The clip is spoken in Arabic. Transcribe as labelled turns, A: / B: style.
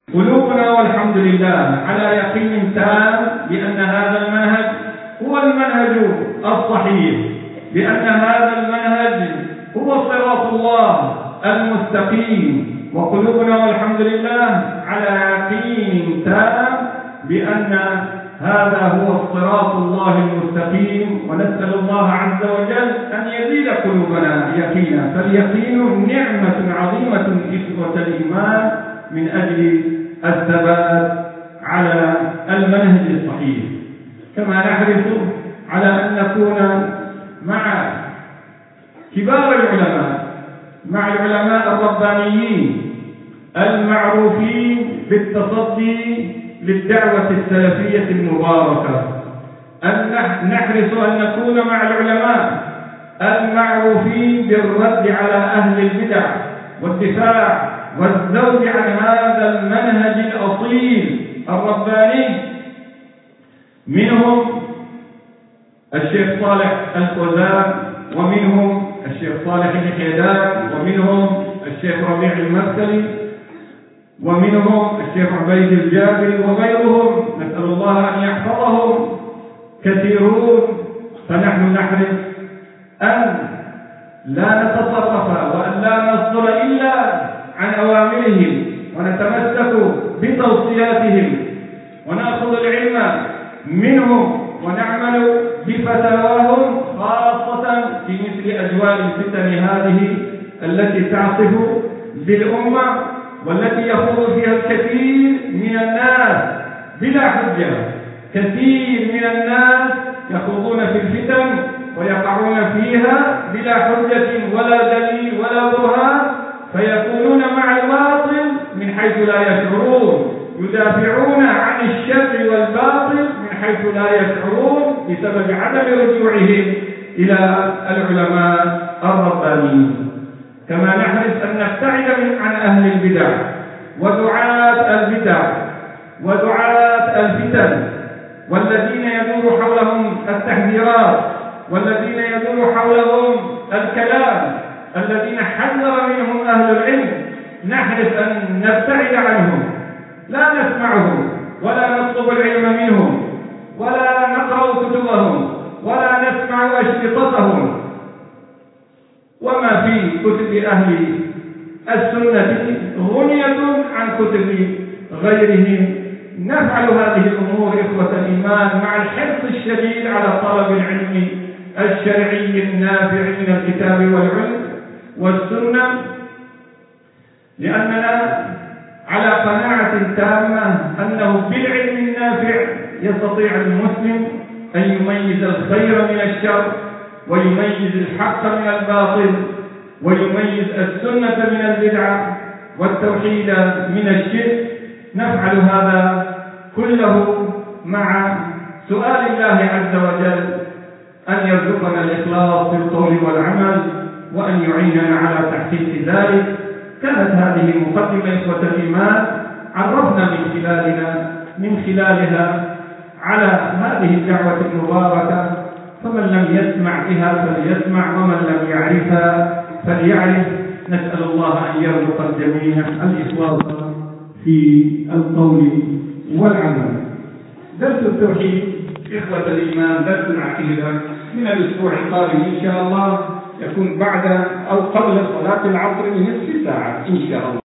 A: قلوبنا والحمد لله على يقين تام بأن هذا المنهج هو المنهج الصحيح، بأن هذا المنهج هو صراط الله المستقيم، وقلوبنا والحمد لله على يقين تام بأن هذا هو الصراط الله المستقيم، ونسأل الله عز وجل أن يزيد قلوبنا يقينا، فاليقين نعمة عظيمة إخوة الإيمان من أجل الثبات على المنهج الصحيح. كما نحرص على أن نكون مع كبار العلماء، مع العلماء الربانيين المعروفين بالتصدي للدعوة السلفية المباركة، أن نحرص أن نكون مع العلماء المعروفين بالرد على أهل البدع والدفاع والزوج عن هذا المنهج الأصيل الرباني. منهم الشيخ صالح الفوزان، ومنهم الشيخ صالح الحيدان، ومنهم الشيخ ربيع المرسلي، ومنهم الشيخ عبيد الجابري وغيرهم، نسأل الله أن يحفظهم كثيرون. فنحن نحرص أن لا نتصرف وأن لا نصدر إلا عن أوامرهم، ونتمسك بتوصياتهم، ونأخذ العلم منهم، ونعمل بفتاواهم، خاصة في مثل أجواء الفتن هذه التي تعصف بالأمة، والتي يخوض فيها الكثير من الناس بلا حجة. كثير من الناس يخوضون في الفتن ويقعون فيها بلا حجة ولا دليل ولا برهان، فيكونون مع الباطل من حيث لا يشعرون، يدافعون عن الشر والباطل من حيث لا يشعرون بسبب عدم رجوعهم إلى العلماء الربانيين. كما نحرص أن نبتعد عن أهل البدع ودعاة البدع ودعاة الفتن، والذين يدور حولهم التحذيرات، والذين يدور حولهم الكلام، الذين حذر منهم أهل العلم. نحرص أن نبتعد عنهم، لا نسمعهم ولا نطلب العلم منهم ولا نقرأ كتبهم ولا نسمع أشرطتهم. وما في كتب أهل السنة غنية عن كتب غيرهم. نفعل هذه الأمور إخوة الإيمان مع الحرص الشديد على طلب العلم الشرعي النافع من الكتاب والعلم والسنة، لأننا على قناعة تامة أنه بالعلم النافع يستطيع المسلم أن يميز الخير من الشر، ويميز الحق من الباطل، ويميز السنة من البدعة والتوحيد من الشرك. نفعل هذا كله مع سؤال الله عز وجل أن يرزقنا الإخلاص في القول والعمل، وأن يعيننا على تحقيق ذلك. كانت هذه مقدمة إخوة الإيمان عرفنا من خلالها على هذه الدعوة المباركة، فمن لم يسمع بها فليسمع، ومن لم يعرفها فليعرف. نسأل الله أن يرزق الجميع الإخلاص في القول والعمل. درس التوحيد إخوة الإيمان، درس العقيدة من الأسبوع القادم إن شاء الله، يكون بعد أو قبل صلاة العصر بنصف ساعة إن شاء الله.